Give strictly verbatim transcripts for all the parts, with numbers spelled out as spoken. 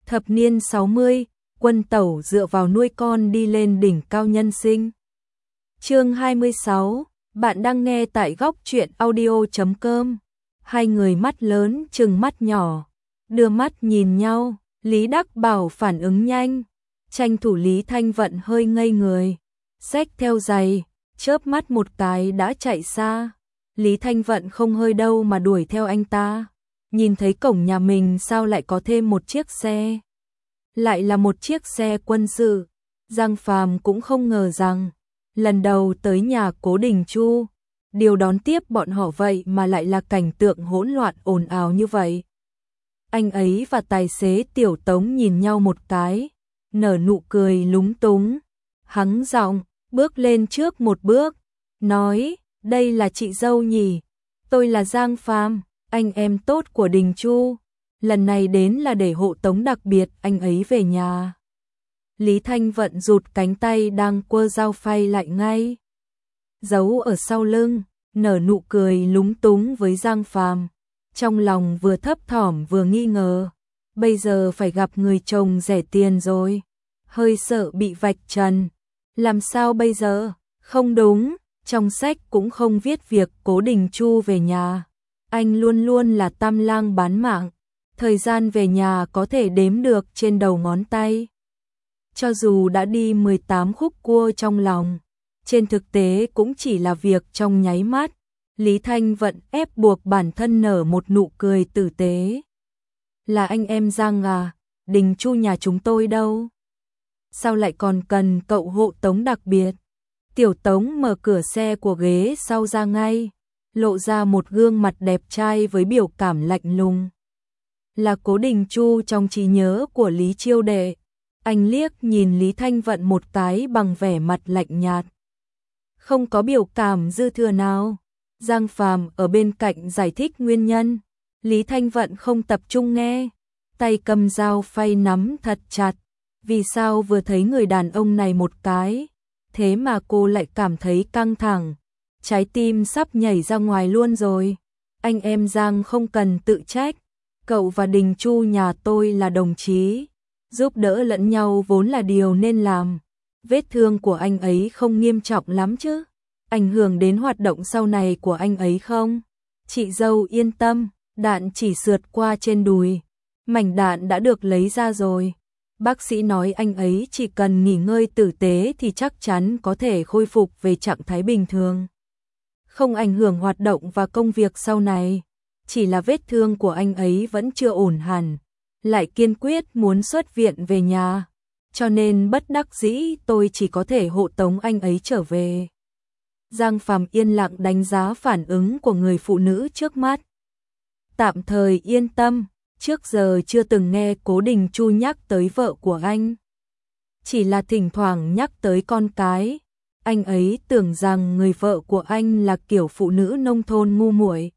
Thập niên sáu mươi, Quân Tẩu dựa vào nuôi con đi lên đỉnh cao nhân sinh. Chương hai mươi sáu, bạn đang nghe tại góc truyện audio chấm com. Hai người mắt lớn trừng mắt nhỏ, đưa mắt nhìn nhau, Lý Đắc Bảo phản ứng nhanh, tranh thủ Lý Thanh Vận hơi ngây người, xách theo giày, chớp mắt một cái đã chạy xa. Lý Thanh Vận không hơi đâu mà đuổi theo anh ta, nhìn thấy cổng nhà mình sao lại có thêm một chiếc xe. Lại là một chiếc xe quân sự. Giang Phàm cũng không ngờ rằng, lần đầu tới nhà Cố Đình Chu, điều đón tiếp bọn họ vậy mà lại là cảnh tượng hỗn loạn ồn ào như vậy. Anh ấy và tài xế Tiểu Tống nhìn nhau một cái, nở nụ cười lúng túng, hắng giọng, bước lên trước một bước, nói, đây là chị dâu nhỉ, tôi là Giang Phàm, anh em tốt của Đình Chu, lần này đến là để hộ tống đặc biệt anh ấy về nhà. Lý Thanh Vận rụt cánh tay đang quơ dao phay lại ngay, giấu ở sau lưng, nở nụ cười lúng túng với Giang Phàm, trong lòng vừa thấp thỏm vừa nghi ngờ, bây giờ phải gặp người chồng rẻ tiền rồi, hơi sợ bị vạch trần, làm sao bây giờ? Không đúng, trong sách cũng không viết việc Cố Đình Chu về nhà, anh luôn luôn là tam lang bán mạng, thời gian về nhà có thể đếm được trên đầu ngón tay. Cho dù đã đi mười tám khúc cua trong lòng, trên thực tế cũng chỉ là việc trong nháy mắt. Lý Thanh Vận ép buộc bản thân nở một nụ cười tử tế. Là anh em Giang à, Đình Chu nhà chúng tôi đâu? Sao lại còn cần cậu hộ tống đặc biệt? Tiểu Tống mở cửa xe của ghế sau ra ngay, lộ ra một gương mặt đẹp trai với biểu cảm lạnh lùng. Là Cố Đình Chu trong trí nhớ của Lý Chiêu Đệ. Anh liếc nhìn Lý Thanh Vận một cái bằng vẻ mặt lạnh nhạt, không có biểu cảm dư thừa nào. Giang Phàm ở bên cạnh giải thích nguyên nhân, Lý Thanh Vận không tập trung nghe, tay cầm dao phay nắm thật chặt. Vì sao vừa thấy người đàn ông này một cái, thế mà cô lại cảm thấy căng thẳng, trái tim sắp nhảy ra ngoài luôn rồi. Anh em Giang không cần tự trách, cậu và Đình Chu nhà tôi là đồng chí, giúp đỡ lẫn nhau vốn là điều nên làm. Vết thương của anh ấy không nghiêm trọng lắm chứ? Ảnh hưởng đến hoạt động sau này của anh ấy không? Chị dâu yên tâm, đạn chỉ sượt qua trên đùi, mảnh đạn đã được lấy ra rồi. Bác sĩ nói anh ấy chỉ cần nghỉ ngơi tử tế thì chắc chắn có thể khôi phục về trạng thái bình thường, không ảnh hưởng hoạt động và công việc sau này. Chỉ là vết thương của anh ấy vẫn chưa ổn hẳn, lại kiên quyết muốn xuất viện về nhà, cho nên bất đắc dĩ tôi chỉ có thể hộ tống anh ấy trở về. Giang Phàm yên lặng đánh giá phản ứng của người phụ nữ trước mắt. Tạm thời yên tâm, trước giờ chưa từng nghe Cố Đình Chu nhắc tới vợ của anh. Chỉ là thỉnh thoảng nhắc tới con cái, anh ấy tưởng rằng người vợ của anh là kiểu phụ nữ nông thôn ngu muội,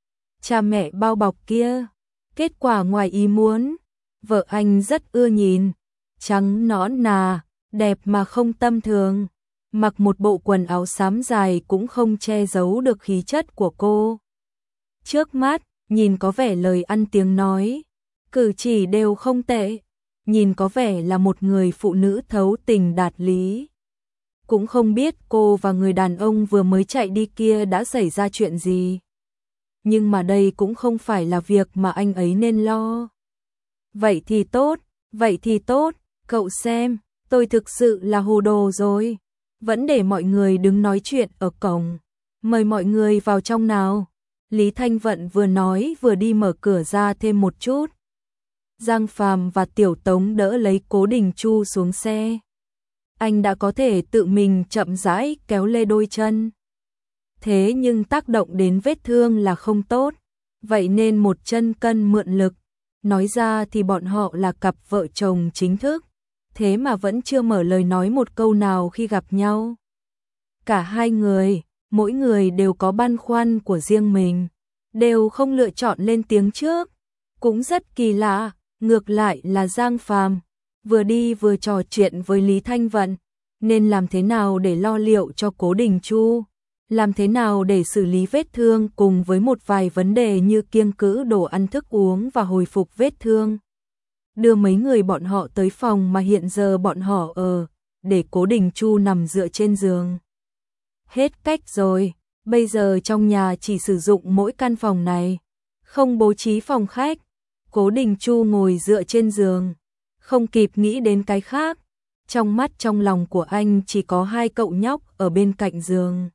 cha mẹ bao bọc kia. Kết quả ngoài ý muốn, vợ anh rất ưa nhìn, trắng nõn nà, đẹp mà không tầm thường, mặc một bộ quần áo xám dài cũng không che giấu được khí chất của cô. Trước mắt, nhìn có vẻ lời ăn tiếng nói, cử chỉ đều không tệ, nhìn có vẻ là một người phụ nữ thấu tình đạt lý. Cũng không biết cô và người đàn ông vừa mới chạy đi kia đã xảy ra chuyện gì. Nhưng mà đây cũng không phải là việc mà anh ấy nên lo. Vậy thì tốt, vậy thì tốt, cậu xem, tôi thực sự là hồ đồ rồi. Vẫn để mọi người đứng nói chuyện ở cổng. Mời mọi người vào trong nào. Lý Thanh Vận vừa nói vừa đi mở cửa ra thêm một chút. Giang Phàm và Tiểu Tống đỡ lấy Cố Đình Chu xuống xe. Anh đã có thể tự mình chậm rãi kéo lê đôi chân. Thế nhưng tác động đến vết thương là không tốt, vậy nên một chân cần mượn lực. Nói ra thì bọn họ là cặp vợ chồng chính thức, thế mà vẫn chưa mở lời nói một câu nào khi gặp nhau. Cả hai người, mỗi người đều có băn khoăn của riêng mình, đều không lựa chọn lên tiếng trước. Cũng rất kỳ lạ, ngược lại là Giang Phàm vừa đi vừa trò chuyện với Lý Thanh Vận, nên làm thế nào để lo liệu cho Cố Đình Chu, làm thế nào để xử lý vết thương cùng với một vài vấn đề như kiêng cữ đồ ăn thức uống và hồi phục vết thương. đưa mấy người bọn họ tới phòng mà hiện giờ bọn họ ở, để Cố Đình Chu nằm dựa trên giường. Hết cách rồi, bây giờ trong nhà chỉ sử dụng mỗi căn phòng này, không bố trí phòng khách. Cố Đình Chu ngồi dựa trên giường, không kịp nghĩ đến cái khác. Trong mắt trong lòng của anh chỉ có hai cậu nhóc ở bên cạnh giường.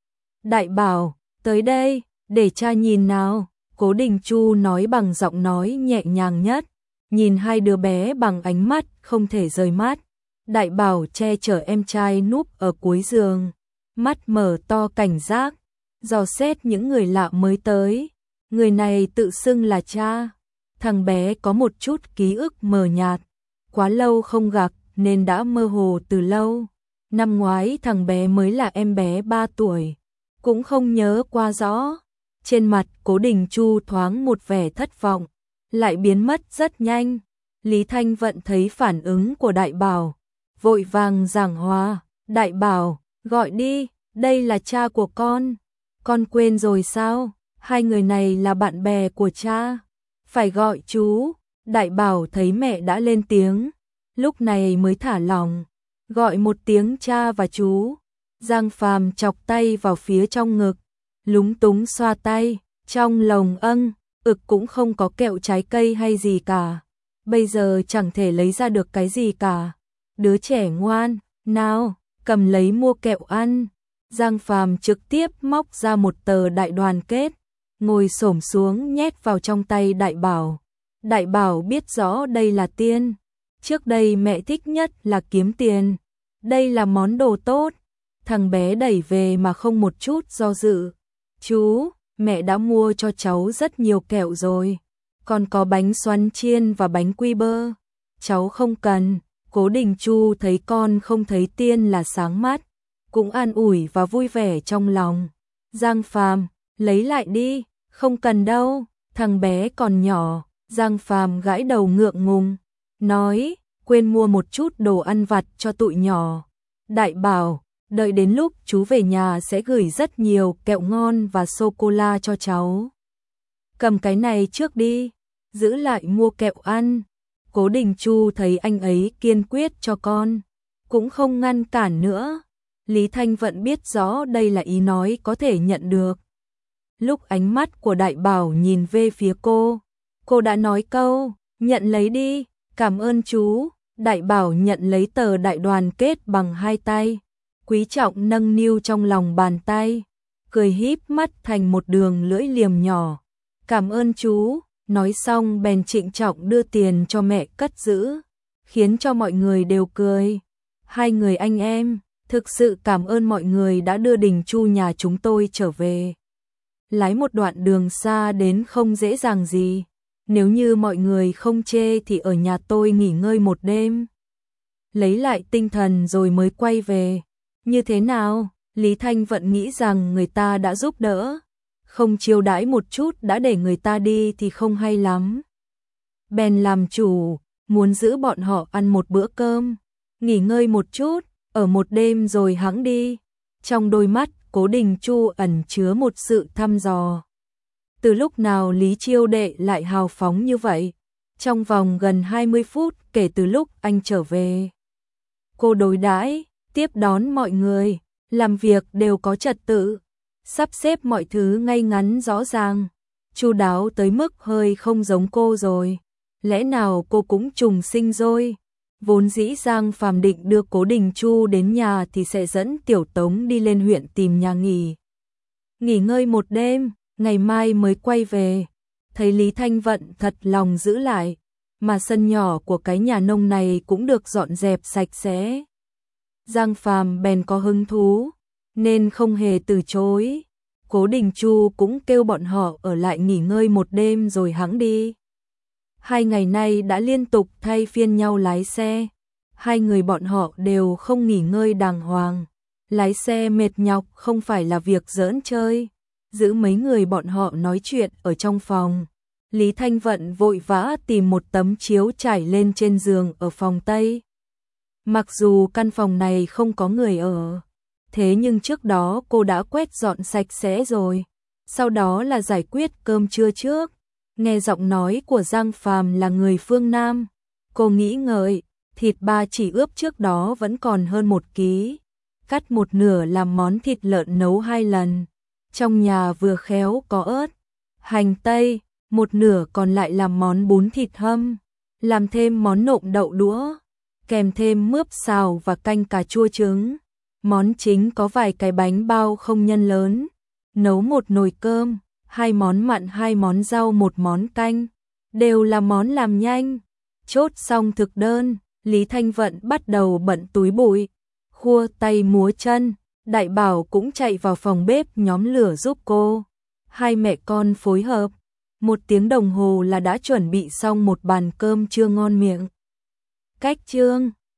Đại Bảo, tới đây, để cha nhìn nào. Cố Đình Chu nói bằng giọng nói nhẹ nhàng nhất, nhìn hai đứa bé bằng ánh mắt không thể rời mắt. Đại Bảo che chở em trai núp ở cuối giường, mắt mở to cảnh giác, dò xét những người lạ mới tới. Người này tự xưng là cha. Thằng bé có một chút ký ức mờ nhạt, quá lâu không gặp nên đã mơ hồ từ lâu. Năm ngoái thằng bé mới là em bé ba tuổi, cũng không nhớ qua rõ. Trên mặt Cố Đình Chu thoáng một vẻ thất vọng, lại biến mất rất nhanh. Lý Thanh Vận thấy phản ứng của Đại Bảo, vội vàng giảng hòa. Đại Bảo, gọi đi, đây là cha của con. Con quên rồi sao? Hai người này là bạn bè của cha. Phải gọi chú. Đại Bảo thấy mẹ đã lên tiếng, lúc này mới thả lòng, gọi một tiếng cha và chú. Giang Phàm chọc tay vào phía trong ngực, lúng túng xoa tay, trong lồng âng, ực cũng không có kẹo trái cây hay gì cả. Bây giờ chẳng thể lấy ra được cái gì cả. Đứa trẻ ngoan, nào, cầm lấy mua kẹo ăn. Giang Phàm trực tiếp móc ra một tờ đại đoàn kết, ngồi xổm xuống nhét vào trong tay Đại Bảo. Đại Bảo biết rõ đây là tiền. Trước đây mẹ thích nhất là kiếm tiền. Đây là món đồ tốt. Thằng bé đẩy về mà không một chút do dự. Chú, mẹ đã mua cho cháu rất nhiều kẹo rồi. Còn có bánh xoắn chiên và bánh quy bơ. Cháu không cần. Cố Đình Chu thấy con không thấy tiền là sáng mắt, cũng an ủi và vui vẻ trong lòng. Giang Phàm, lấy lại đi, không cần đâu, thằng bé còn nhỏ. Giang Phàm gãi đầu ngượng ngùng, nói, quên mua một chút đồ ăn vặt cho tụi nhỏ. Đại Bảo, đợi đến lúc chú về nhà sẽ gửi rất nhiều kẹo ngon và sô-cô-la cho cháu. Cầm cái này trước đi, giữ lại mua kẹo ăn. Cố Đình Chu thấy anh ấy kiên quyết cho con, cũng không ngăn cản nữa. Lý Thanh Vận biết rõ đây là ý nói có thể nhận được. Lúc ánh mắt của Đại Bảo nhìn về phía cô, cô đã nói câu, nhận lấy đi, cảm ơn chú. Đại Bảo nhận lấy tờ đại đoàn kết bằng hai tay, quý trọng nâng niu trong lòng bàn tay, cười híp mắt thành một đường lưỡi liềm nhỏ. Cảm ơn chú, nói xong bèn trịnh trọng đưa tiền cho mẹ cất giữ, khiến cho mọi người đều cười. Hai người anh em, thực sự cảm ơn mọi người đã đưa Đình Chu nhà chúng tôi trở về. Lái một đoạn đường xa đến không dễ dàng gì. Nếu như mọi người không chê thì ở nhà tôi nghỉ ngơi một đêm, lấy lại tinh thần rồi mới quay về. Như thế nào? Lý Thanh Vận nghĩ rằng người ta đã giúp đỡ, không chiêu đãi một chút đã để người ta đi thì không hay lắm. Bèn làm chủ, muốn giữ bọn họ ăn một bữa cơm, nghỉ ngơi một chút, ở một đêm rồi hẵng đi. Trong đôi mắt Cố Đình Chu ẩn chứa một sự thăm dò. Từ lúc nào Lý Chiêu đệ lại hào phóng như vậy? Trong vòng gần hai mươi phút kể từ lúc anh trở về, cô đối đãi, tiếp đón mọi người, làm việc đều có trật tự, sắp xếp mọi thứ ngay ngắn rõ ràng, chu đáo tới mức hơi không giống cô rồi. Lẽ nào cô cũng trùng sinh rồi? Vốn dĩ Giang Phàm định đưa Cố Đình Chu đến nhà thì sẽ dẫn Tiểu Tống đi lên huyện tìm nhà nghỉ. Nghỉ ngơi một đêm, ngày mai mới quay về. Thấy Lý Thanh Vận thật lòng giữ lại, mà sân nhỏ của cái nhà nông này cũng được dọn dẹp sạch sẽ. Giang Phàm bèn có hứng thú, nên không hề từ chối. Cố Đình Chu cũng kêu bọn họ ở lại nghỉ ngơi một đêm rồi hẵng đi. Hai ngày nay đã liên tục thay phiên nhau lái xe. Hai người bọn họ đều không nghỉ ngơi đàng hoàng. Lái xe mệt nhọc không phải là việc giỡn chơi. Giữ mấy người bọn họ nói chuyện ở trong phòng. Lý Thanh Vận vội vã tìm một tấm chiếu trải lên trên giường ở phòng Tây. Mặc dù căn phòng này không có người ở, thế nhưng trước đó cô đã quét dọn sạch sẽ rồi. Sau đó là giải quyết cơm trưa trước. Nghe giọng nói của Giang Phàm là người phương Nam, Cô nghĩ ngợi, thịt ba chỉ ướp trước đó vẫn còn hơn một ký. Cắt một nửa làm món thịt lợn nấu hai lần. Trong nhà vừa khéo có ớt, hành tây, một nửa còn lại làm món bún thịt hâm. Làm thêm món nộm đậu đũa, kèm thêm mướp xào và canh cà chua trứng. Món chính có vài cái bánh bao không nhân lớn. Nấu một nồi cơm, hai món mặn, hai món rau, một món canh. Đều là món làm nhanh. Chốt xong thực đơn, Lý Thanh Vận bắt đầu bận túi bụi, khua tay múa chân. Đại Bảo cũng chạy vào phòng bếp nhóm lửa giúp cô. Hai mẹ con phối hợp. Một tiếng đồng hồ là đã chuẩn bị xong một bàn cơm trưa ngon miệng. Cách chương